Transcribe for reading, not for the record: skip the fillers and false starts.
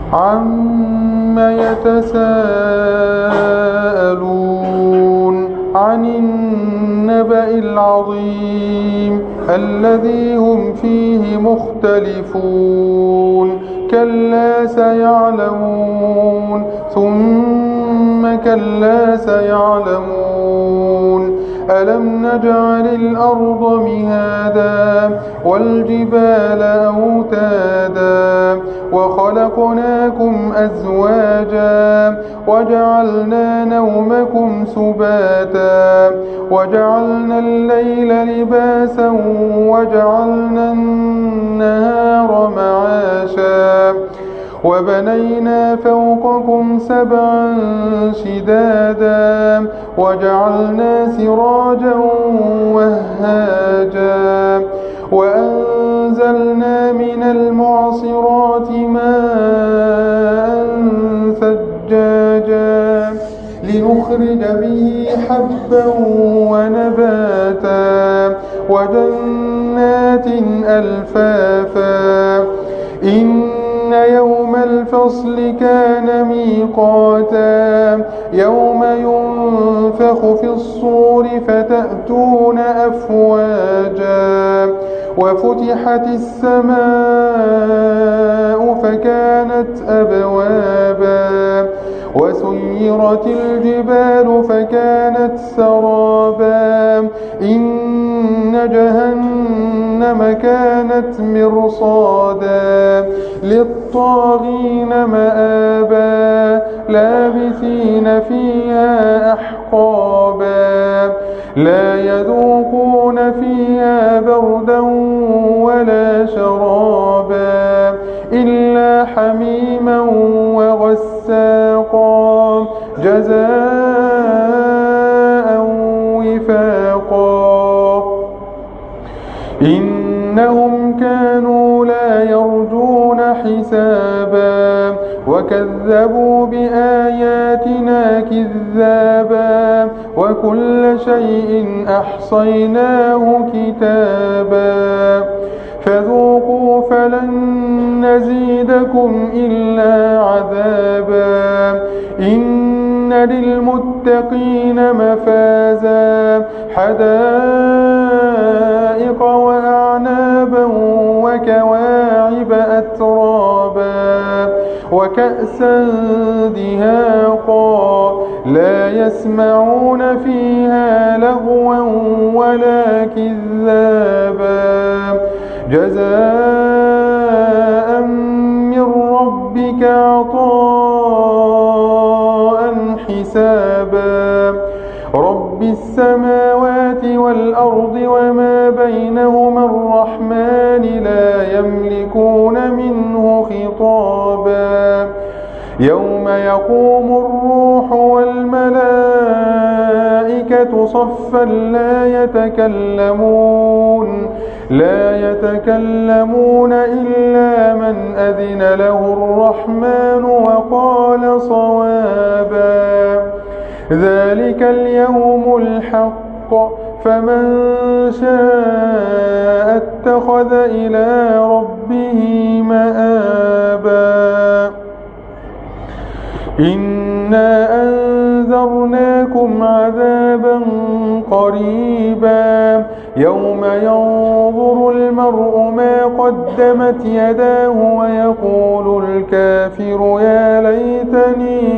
عَمَّ يتساءلون عن النبأ العظيم الذي هم فيه مختلفون كلا سيعلمون ثم كلا سيعلمون ألم نجعل الأرض مهادا والجبال أوتادا وخلقناكم أزواجا وجعلنا نومكم سباتا وجعلنا الليل لباسا وجعلنا النهار معاشا وبنينا فوقكم سبعا شدادا وجعلنا سراجا وهاجا وأنزلنا من المعصرات ماء ثجاجا لنخرج به حبا ونباتا وجنات ألفافا إن يوم الفصل كان ميقاتا يوم ينفخ في الصور فتأتون أفواجا وفتحت السماء فكانت أبوابا وسيرت الجبال فكانت سرابا إن جهنم كانت مرصادا للطاغين مآبا لابثين فيها أحقابا لا يذوقون فيها بردا ولا شرابا إلا حميما وغساقا جزاء وفاقا إنهم كانوا لا يرجون حسابا وكذبوا بآياتنا كذابا وكل شيء أحصيناه كتابا فذوقوا فلن نزيدكم إلا عذابا إن للمتقين مفازا حدائق وأعنابا وكواعب أترابا وكأسا دهاقا لا يسمعون فيها لغوا ولا كذابا جزاء من ربك عطاء حسابا رب السماوات والأرض وما بينهما الرحمن لا يملكون منه خطابا يوم يقوم الروح والملائكة صفا لا يتكلمون إلا من أذن له الرحمن وقال صوابا ذلك اليوم الحق فمن شاء اتخذ إلى ربه مآبا إنا أنذرناكم عذابا قريبا يوم ينظر المرء ما قدمت يداه ويقول الكافر يا ليتني